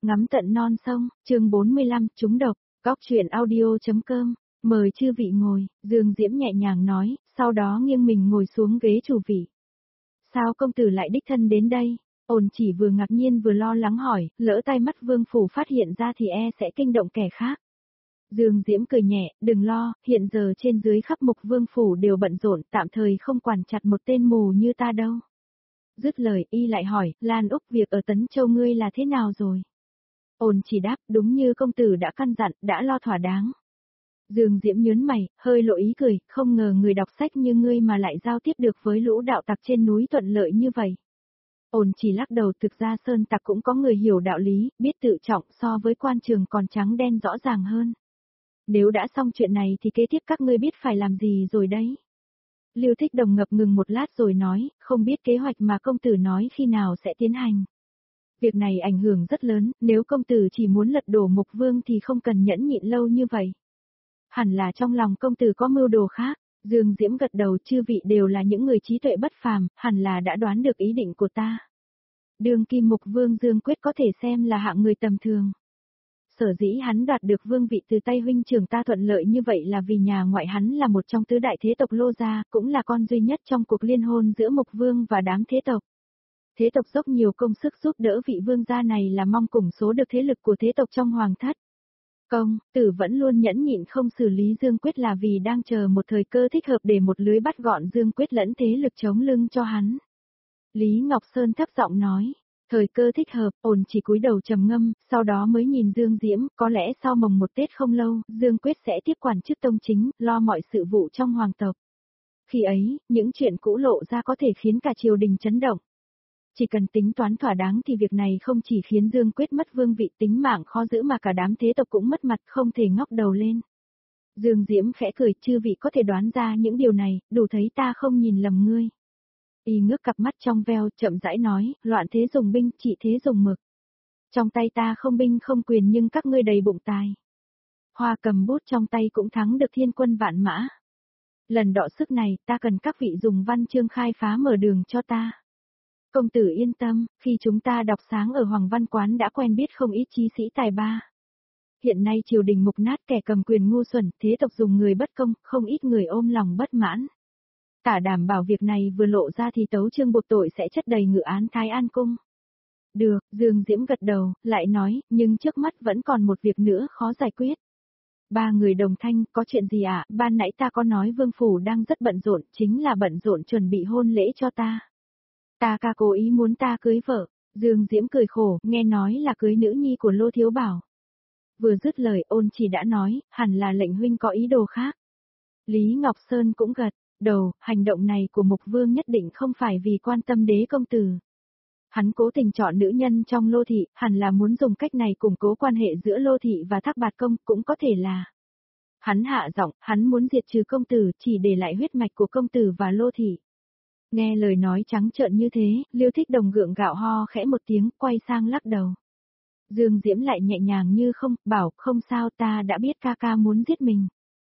Ngắm tận non sông, chương 45, trúng độc, góc truyện audio.com, mời chư vị ngồi, Dương Diễm nhẹ nhàng nói, sau đó nghiêng mình ngồi xuống ghế chủ vị. Sao công tử lại đích thân đến đây? Ôn chỉ vừa ngạc nhiên vừa lo lắng hỏi, lỡ tai mắt vương phủ phát hiện ra thì sẽ kinh động kẻ khác. Dương Diễm cười nhẹ, đừng lo, hiện giờ trên dưới khắp Mục Vương phủ đều bận rộn, tạm thời không quản chặt một tên mù như ta đâu. Dứt lời y lại hỏi, Lan Úc việc ở Tấn Châu ngươi là thế nào rồi? Ôn chỉ đáp, đúng như công tử đã căn dặn, đã lo thỏa đáng. Dương Diễm nhớn mày, hơi lộ ý cười, không ngờ người đọc sách như ngươi mà lại giao tiếp được với lũ đạo tặc trên núi thuận lợi như vậy. Ôn chỉ lắc đầu, thực ra sơn tặc cũng có người hiểu đạo lý, biết tự trọng, so với quan trường còn trắng đen rõ ràng hơn. Nếu đã xong chuyện này thì kế tiếp các ngươi biết phải làm gì rồi đấy. Lưu Thích Đồng ngập ngừng một lát rồi nói, không biết kế hoạch mà công tử nói khi nào sẽ tiến hành. Việc này ảnh hưởng rất lớn, nếu công tử chỉ muốn lật đổ Mục Vương thì không cần nhẫn nhịn lâu như vậy. Hẳn là trong lòng công tử có mưu đồ khác. Dương Diễm gật đầu, chư vị đều là những người trí tuệ bất phàm, hẳn là đã đoán được ý định của ta. Đương kim Mục Vương Dương Quyết có thể xem là hạng người tầm thường. Sở dĩ hắn đoạt được vương vị từ tay huynh trưởng ta thuận lợi như vậy là vì nhà ngoại hắn là một trong tứ đại thế tộc Lô gia, cũng là con duy nhất trong cuộc liên hôn giữa Mục Vương và đám thế tộc. Thế tộc dốc nhiều công sức giúp đỡ vị vương gia này là mong củng số được thế lực của thế tộc trong hoàng thất. Công tử vẫn luôn nhẫn nhịn không xử lý Dương Quyết là vì đang chờ một thời cơ thích hợp để một lưới bắt gọn Dương Quyết lẫn thế lực chống lưng cho hắn. Lý Ngọc Sơn thấp giọng nói. Thời cơ thích hợp, ổn chỉ cúi đầu trầm ngâm, sau đó mới nhìn Dương Diễm, có lẽ sau mồng một Tết không lâu, Dương Quyết sẽ tiếp quản chức tông chính, lo mọi sự vụ trong hoàng tộc. Khi ấy, những chuyện cũ lộ ra có thể khiến cả triều đình chấn động. Chỉ cần tính toán thỏa đáng thì việc này không chỉ khiến Dương Quyết mất vương vị tính mạng khó giữ mà cả đám thế tộc cũng mất mặt không thể ngóc đầu lên. Dương Diễm khẽ cười, chư vị có thể đoán ra những điều này, đủ thấy ta không nhìn lầm ngươi. Y ngước cặp mắt trong veo, chậm rãi nói, loạn thế dùng binh, trị thế dùng mực. Trong tay ta không binh không quyền nhưng các ngươi đầy bụng tài. Hoa cầm bút trong tay cũng thắng được thiên quân vạn mã. Lần đọ sức này, ta cần các vị dùng văn chương khai phá mở đường cho ta. Công tử yên tâm, khi chúng ta đọc sáng ở Hoàng Văn Quán đã quen biết không ít chí sĩ tài ba. Hiện nay triều đình mục nát, kẻ cầm quyền ngu xuẩn, thế tộc dùng người bất công, không ít người ôm lòng bất mãn. Ta đảm bảo việc này vừa lộ ra thì tấu chương buộc tội sẽ chất đầy ngự án Thái An Cung. Được, Dương Diễm gật đầu, lại nói, nhưng trước mắt vẫn còn một việc nữa khó giải quyết. Ba người đồng thanh, có chuyện gì ạ? Ban nãy ta có nói Vương Phủ đang rất bận rộn, chính là bận rộn chuẩn bị hôn lễ cho ta. Ta ca cố ý muốn ta cưới vợ. Dương Diễm cười khổ, nghe nói là cưới nữ nhi của Lô Thiếu Bảo. Vừa dứt lời ôn chỉ đã nói, hẳn là lệnh huynh có ý đồ khác. Lý Ngọc Sơn cũng gật đầu, hành động này của Mục Vương nhất định không phải vì quan tâm đế công tử. Hắn cố tình chọn nữ nhân trong Lô thị, hẳn là muốn dùng cách này củng cố quan hệ giữa Lô thị và Thác Bạt Công, cũng có thể là. Hắn hạ giọng, hắn muốn diệt trừ công tử, chỉ để lại huyết mạch của công tử và Lô thị. Nghe lời nói trắng trợn như thế, Liêu Thích Đồng gượng gạo ho khẽ một tiếng, quay sang lắc đầu. Dương Diễm lại nhẹ nhàng như không, bảo, không sao, ta đã biết ca ca muốn giết mình.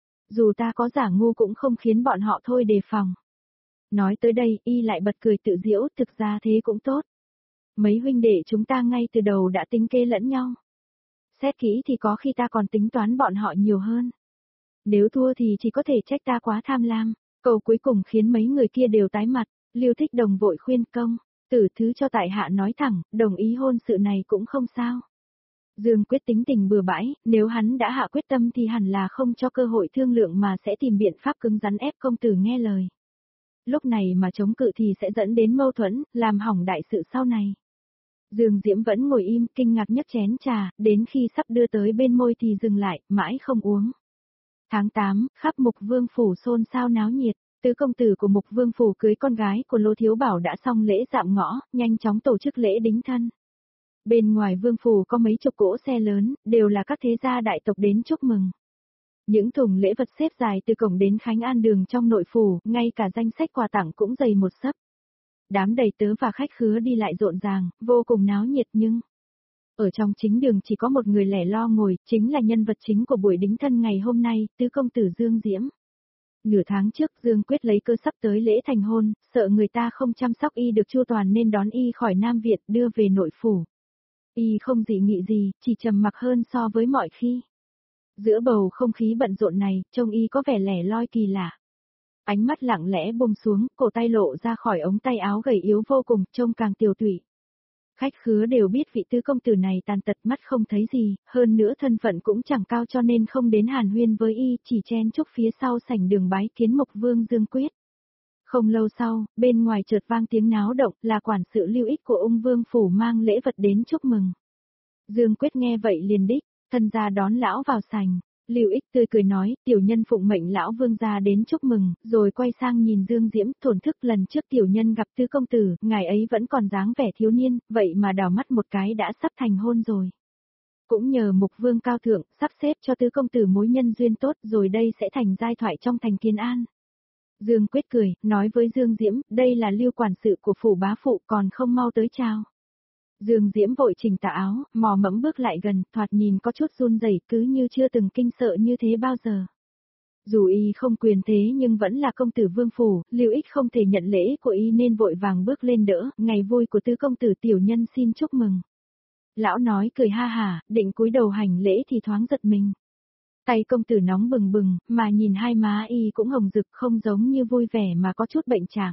Dù ta có giả ngu cũng không khiến bọn họ thôi đề phòng. Nói tới đây, y lại bật cười tự giễu, thực ra thế cũng tốt. Mấy huynh đệ chúng ta ngay từ đầu đã tính kế lẫn nhau. Xét kỹ thì có khi ta còn tính toán bọn họ nhiều hơn. Nếu thua thì chỉ có thể trách ta quá tham lam. Câu cuối cùng khiến mấy người kia đều tái mặt. Liêu Thích Đồng vội khuyên công, tử thứ cho tại hạ nói thẳng, đồng ý hôn sự này cũng không sao. Dương Quyết tính tình bừa bãi, nếu hắn đã hạ quyết tâm thì hẳn là không cho cơ hội thương lượng mà sẽ tìm biện pháp cứng rắn ép công tử nghe lời. Lúc này mà chống cự thì sẽ dẫn đến mâu thuẫn, làm hỏng đại sự sau này. Dương Diễm vẫn ngồi im, kinh ngạc nhấc chén trà, đến khi sắp đưa tới bên môi thì dừng lại, mãi không uống. Tháng 8, khắp Mục Vương Phủ xôn xao náo nhiệt. Tứ công tử của Mục Vương Phủ cưới con gái của Lô Thiếu Bảo đã xong lễ dạm ngõ, nhanh chóng tổ chức lễ đính thân. Bên ngoài Vương Phủ có mấy chục cỗ xe lớn, đều là các thế gia đại tộc đến chúc mừng. Những thùng lễ vật xếp dài từ cổng đến Khánh An đường trong nội phủ, ngay cả danh sách quà tặng cũng dày một xấp. Đám đầy tớ và khách khứa đi lại rộn ràng, vô cùng náo nhiệt nhưng... Ở trong chính đường chỉ có một người lẻ lo ngồi, chính là nhân vật chính của buổi đính thân ngày hôm nay, tứ công tử Dương Diễm. Nửa tháng trước Dương Quyết lấy cơ sắp tới lễ thành hôn, sợ người ta không chăm sóc y được chu toàn nên đón y khỏi Nam Việt đưa về nội phủ. Y không dị nghị gì, chỉ trầm mặc hơn so với mọi khi. Giữa bầu không khí bận rộn này, trông Y có vẻ lẻ loi kỳ lạ. Ánh mắt lặng lẽ buông xuống, cổ tay lộ ra khỏi ống tay áo gầy yếu vô cùng, trông càng tiều tụy. Khách khứa đều biết vị tứ công tử này tàn tật mắt không thấy gì, hơn nữa thân phận cũng chẳng cao cho nên không đến hàn huyên với Y, chỉ chen chúc phía sau sảnh đường bái kiến Mộc Vương Dương Quyết. Không lâu sau, bên ngoài chợt vang tiếng náo động, là quản sự Lưu Ích của Ung Vương phủ mang lễ vật đến chúc mừng. Dương Quyết nghe vậy liền đích, thân ra đón lão vào sảnh. Lưu Ích tươi cười nói, tiểu nhân phụng mệnh lão vương gia đến chúc mừng, rồi quay sang nhìn Dương Diễm, thổn thức lần trước tiểu nhân gặp tứ công tử, ngài ấy vẫn còn dáng vẻ thiếu niên, vậy mà đào mắt một cái đã sắp thành hôn rồi. Cũng nhờ Mục Vương cao thượng, sắp xếp cho tứ công tử mối nhân duyên tốt rồi đây sẽ thành giai thoại trong thành Kiến An. Dương Quyết cười, nói với Dương Diễm, đây là Lưu quản sự của phủ bá phụ còn không mau tới chào. Dương Diễm vội chỉnh tà áo, mò mẫm bước lại gần, thoạt nhìn có chút run rẩy, cứ như chưa từng kinh sợ như thế bao giờ. Dù Y không quyền thế nhưng vẫn là công tử vương phủ, Lưu Ích không thể nhận lễ của Y nên vội vàng bước lên đỡ, ngày vui của tứ công tử tiểu nhân xin chúc mừng. Lão nói cười ha hả, định cúi đầu hành lễ thì thoáng giật mình. Tay công tử nóng bừng bừng, mà nhìn hai má Y cũng hồng rực không giống như vui vẻ mà có chút bệnh trạng.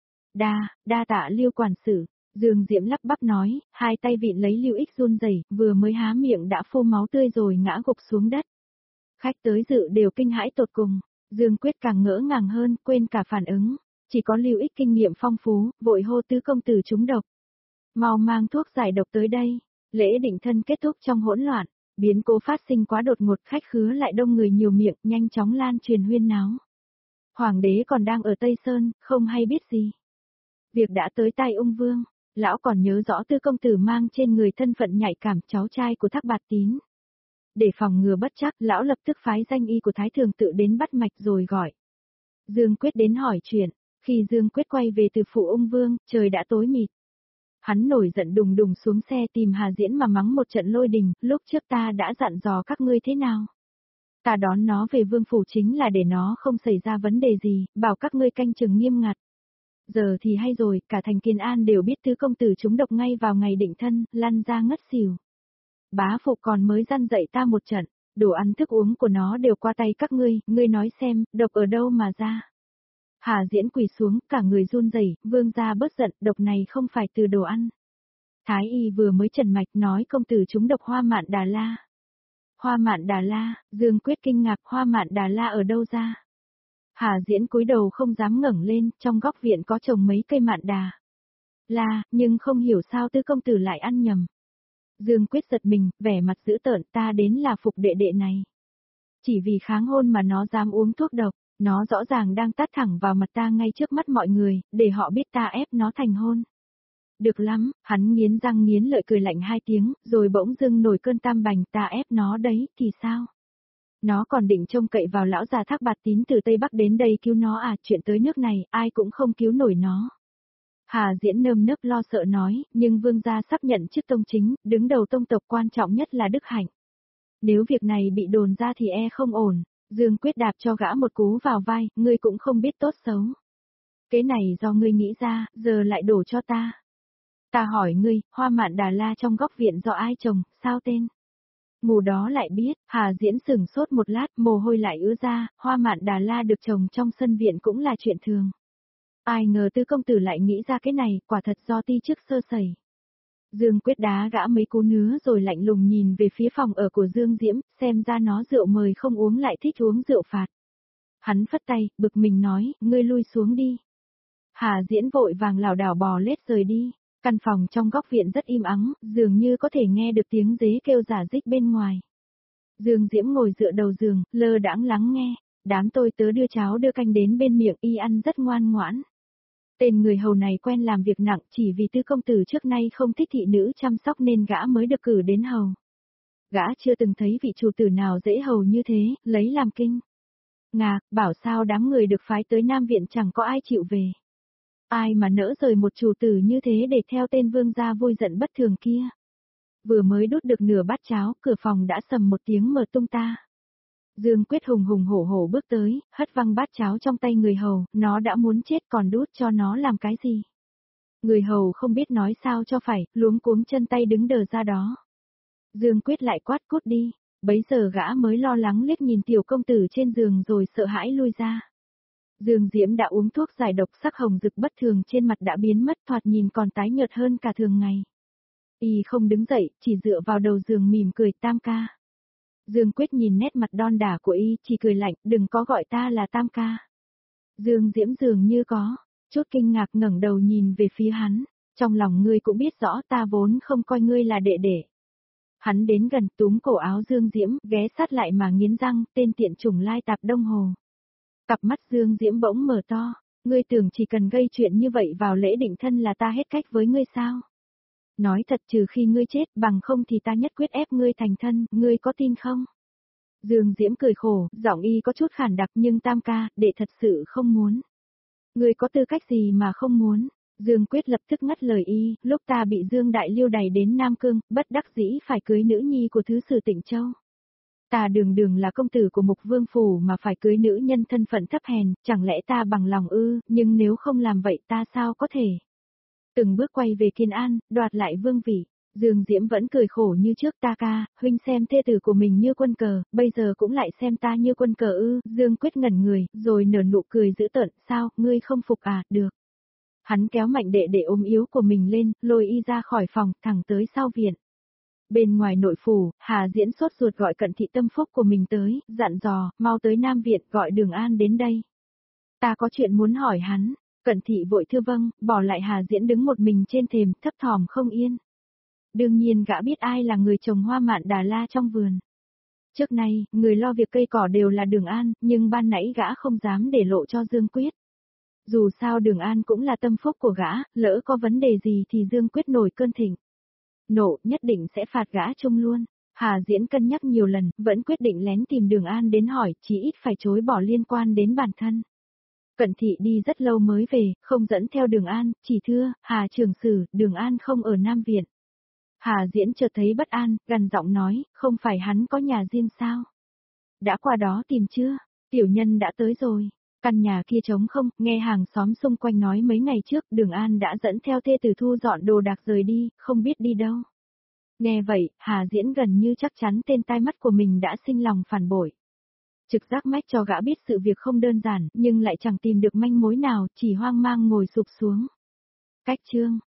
Đa tạ Lưu quản sự. Dương Diễm lắp bắp nói, hai tay vịn lấy Lưu Ích run rẩy, vừa mới há miệng đã phô máu tươi rồi ngã gục xuống đất. Khách tới dự đều kinh hãi tột cùng, Dương Quyết càng ngỡ ngàng hơn, quên cả phản ứng, chỉ có Lưu Ích kinh nghiệm phong phú, vội hô tứ công tử trúng độc. Mau mang thuốc giải độc tới đây. Lễ định thân kết thúc trong hỗn loạn, biến cố phát sinh quá đột ngột, khách khứa lại đông người nhiều miệng, nhanh chóng lan truyền huyên náo. Hoàng đế còn đang ở Tây Sơn, không hay biết gì. Việc đã tới tai Ung Vương. Lão còn nhớ rõ tứ công tử mang trên người thân phận nhạy cảm cháu trai của Thác Bạt Tín. Để phòng ngừa bất trắc, lão lập tức phái danh y của Thái Thường tự đến bắt mạch rồi gọi. Dương Quyết đến hỏi chuyện, khi Dương Quyết quay về từ phủ Ung Vương, trời đã tối mịt. Hắn nổi giận đùng đùng xuống xe tìm Hà Diễn mà mắng một trận lôi đình, lúc trước ta đã dặn dò các ngươi thế nào. Ta đón nó về vương phủ chính là để nó không xảy ra vấn đề gì, bảo các ngươi canh chừng nghiêm ngặt. Giờ thì hay rồi, cả thành Kiến An đều biết tứ công tử trúng độc ngay vào ngày định thân, lăn ra ngất xỉu. Bá phụ còn mới răn dạy ta một trận, đồ ăn thức uống của nó đều qua tay các ngươi nói xem, độc ở đâu mà ra. Hà Diễn quỳ xuống, cả người run rẩy, vương gia bớt giận, độc này không phải từ đồ ăn. Thái y vừa mới trần mạch nói công tử trúng độc Hoa Mạn Đà La. Hoa Mạn Đà La, Dương Quyết kinh ngạc, Hoa Mạn Đà La ở đâu ra? Hà Diễn cúi đầu không dám ngẩng lên, trong góc viện có trồng mấy cây mạn đà. Nhưng không hiểu sao tứ công tử lại ăn nhầm. Dương Quyết giật mình, vẻ mặt dữ tợn, ta đến là phục đệ đệ này. Chỉ vì kháng hôn mà nó dám uống thuốc độc, nó rõ ràng đang tát thẳng vào mặt ta ngay trước mắt mọi người, để họ biết ta ép nó thành hôn. Được lắm, hắn nghiến răng nghiến lợi cười lạnh hai tiếng, rồi bỗng dưng nổi cơn tam bành, ta ép nó đấy, thì sao? Nó còn định trông cậy vào lão già Thác Bạt Tín từ Tây Bắc đến đây cứu nó à, chuyện tới nước này, ai cũng không cứu nổi nó. Hà Diễn nơm nớp lo sợ nói, nhưng vương gia sắp nhận chức tông chính, đứng đầu tông tộc quan trọng nhất là Đức Hạnh. Nếu việc này bị đồn ra thì không ổn. Dương Quyết đạp cho gã một cú vào vai, ngươi cũng không biết tốt xấu. Cái này do ngươi nghĩ ra, giờ lại đổ cho ta. Ta hỏi ngươi, Hoa Mạn Đà La trong góc viện do ai trồng, sao tên? Mù đó lại biết, Hà Diễn sửng sốt một lát, mồ hôi lại ứa ra, Hoa Mạn Đà La được trồng trong sân viện cũng là chuyện thường. Ai ngờ tứ công tử lại nghĩ ra cái này, quả thật do ti chức sơ sẩy. Dương Quyết đá gã mấy cú nứa rồi lạnh lùng nhìn về phía phòng ở của Dương Diễm, xem ra nó rượu mời không uống lại thích uống rượu phạt. Hắn phất tay, bực mình nói, ngươi lui xuống đi. Hà Diễn vội vàng lảo đảo bò lết rời đi. Căn phòng trong góc viện rất im ắng, dường như có thể nghe được tiếng dế kêu rả rích bên ngoài. Dương Diễm ngồi dựa đầu giường, lơ đãng lắng nghe, đám tôi tớ đưa cháo đưa canh đến bên miệng y ăn rất ngoan ngoãn. Tên người hầu này quen làm việc nặng chỉ vì tứ công tử trước nay không thích thị nữ chăm sóc nên gã mới được cử đến hầu. Gã chưa từng thấy vị chủ tử nào dễ hầu như thế, lấy làm kinh. Ngạc, bảo sao đám người được phái tới Nam Viện chẳng có ai chịu về. Ai mà nỡ rời một chủ tử như thế để theo tên vương gia vui giận bất thường kia. Vừa mới đút được nửa bát cháo, cửa phòng đã sầm một tiếng mở tung ta. Dương Quyết hùng hùng hổ hổ bước tới, hất văng bát cháo trong tay người hầu, nó đã muốn chết còn đút cho nó làm cái gì. Người hầu không biết nói sao cho phải, luống cuống chân tay đứng đờ ra đó. Dương Quyết lại quát cút đi, bấy giờ gã mới lo lắng liếc nhìn tiểu công tử trên giường rồi sợ hãi lui ra. Dương Diễm đã uống thuốc giải độc, sắc hồng rực bất thường trên mặt đã biến mất, thoạt nhìn còn tái nhợt hơn cả thường ngày. Y không đứng dậy, chỉ dựa vào đầu giường mỉm cười, Tam ca. Dương Quyết nhìn nét mặt đon đả của Y, chỉ cười lạnh, đừng có gọi ta là Tam ca. Dương Diễm dường như có chút kinh ngạc ngẩng đầu nhìn về phía hắn, trong lòng ngươi cũng biết rõ ta vốn không coi ngươi là đệ đệ. Hắn đến gần túm cổ áo Dương Diễm, ghé sát lại mà nghiến răng, tên tiện chủng lai tạp Đông Hồ. Cặp mắt Dương Diễm bỗng mở to, ngươi tưởng chỉ cần gây chuyện như vậy vào lễ định thân là ta hết cách với ngươi sao? Nói thật, trừ khi ngươi chết, bằng không thì ta nhất quyết ép ngươi thành thân, ngươi có tin không? Dương Diễm cười khổ, giọng Y có chút khản đặc, nhưng Tam ca, đệ thật sự không muốn. Ngươi có tư cách gì mà không muốn? Dương Quyết lập tức ngắt lời Y, lúc ta bị Dương Đại Liêu đày đến Nam Cương, bất đắc dĩ phải cưới nữ nhi của thứ sử Tịnh Châu. Ta đường đường là công tử của Mục Vương Phủ mà phải cưới nữ nhân thân phận thấp hèn, chẳng lẽ ta bằng lòng ư, nhưng nếu không làm vậy ta sao có thể? Từng bước quay về Kiên An, đoạt lại vương vị. Dương Diễm vẫn cười khổ như trước, ta ca, huynh xem thê tử của mình như quân cờ, bây giờ cũng lại xem ta như quân cờ ư, Dương Quyết ngẩn người, rồi nở nụ cười dữ tợn, sao, ngươi không phục à, được. Hắn kéo mạnh đệ đệ ôm yếu của mình lên, lôi Y ra khỏi phòng, thẳng tới sau viện. Bên ngoài nội phủ, Hà Diễn sốt ruột gọi Cận Thị tâm phúc của mình tới, dặn dò, mau tới Nam Viện, gọi Đường An đến đây. Ta có chuyện muốn hỏi hắn. Cận Thị vội thưa vâng, bỏ lại Hà Diễn đứng một mình trên thềm, thấp thỏm không yên. Đương nhiên gã biết ai là người trồng hoa mạn Đà La trong vườn. Trước nay, người lo việc cây cỏ đều là Đường An, nhưng ban nãy gã không dám để lộ cho Dương Quyết. Dù sao Đường An cũng là tâm phúc của gã, lỡ có vấn đề gì thì Dương Quyết nổi cơn thịnh nộ, nhất định sẽ phạt gã chung luôn. Hà Diễn cân nhắc nhiều lần, vẫn quyết định lén tìm Đường An đến hỏi, chí ít phải chối bỏ liên quan đến bản thân. Cận Thị đi rất lâu mới về, không dẫn theo Đường An, chỉ thưa, Hà trưởng sử, Đường An không ở Nam Viện. Hà Diễn chợt thấy bất an, gằn giọng nói, không phải hắn có nhà riêng sao? Đã qua đó tìm chưa? Tiểu nhân đã tới rồi. Căn nhà kia trống không, nghe hàng xóm xung quanh nói mấy ngày trước Đường An đã dẫn theo thê tử thu dọn đồ đạc rời đi, không biết đi đâu. Nghe vậy, Hà Diễn gần như chắc chắn tên tai mắt của mình đã sinh lòng phản bội. Trực giác mách cho gã biết sự việc không đơn giản, nhưng lại chẳng tìm được manh mối nào, chỉ hoang mang ngồi sụp xuống. Cách chương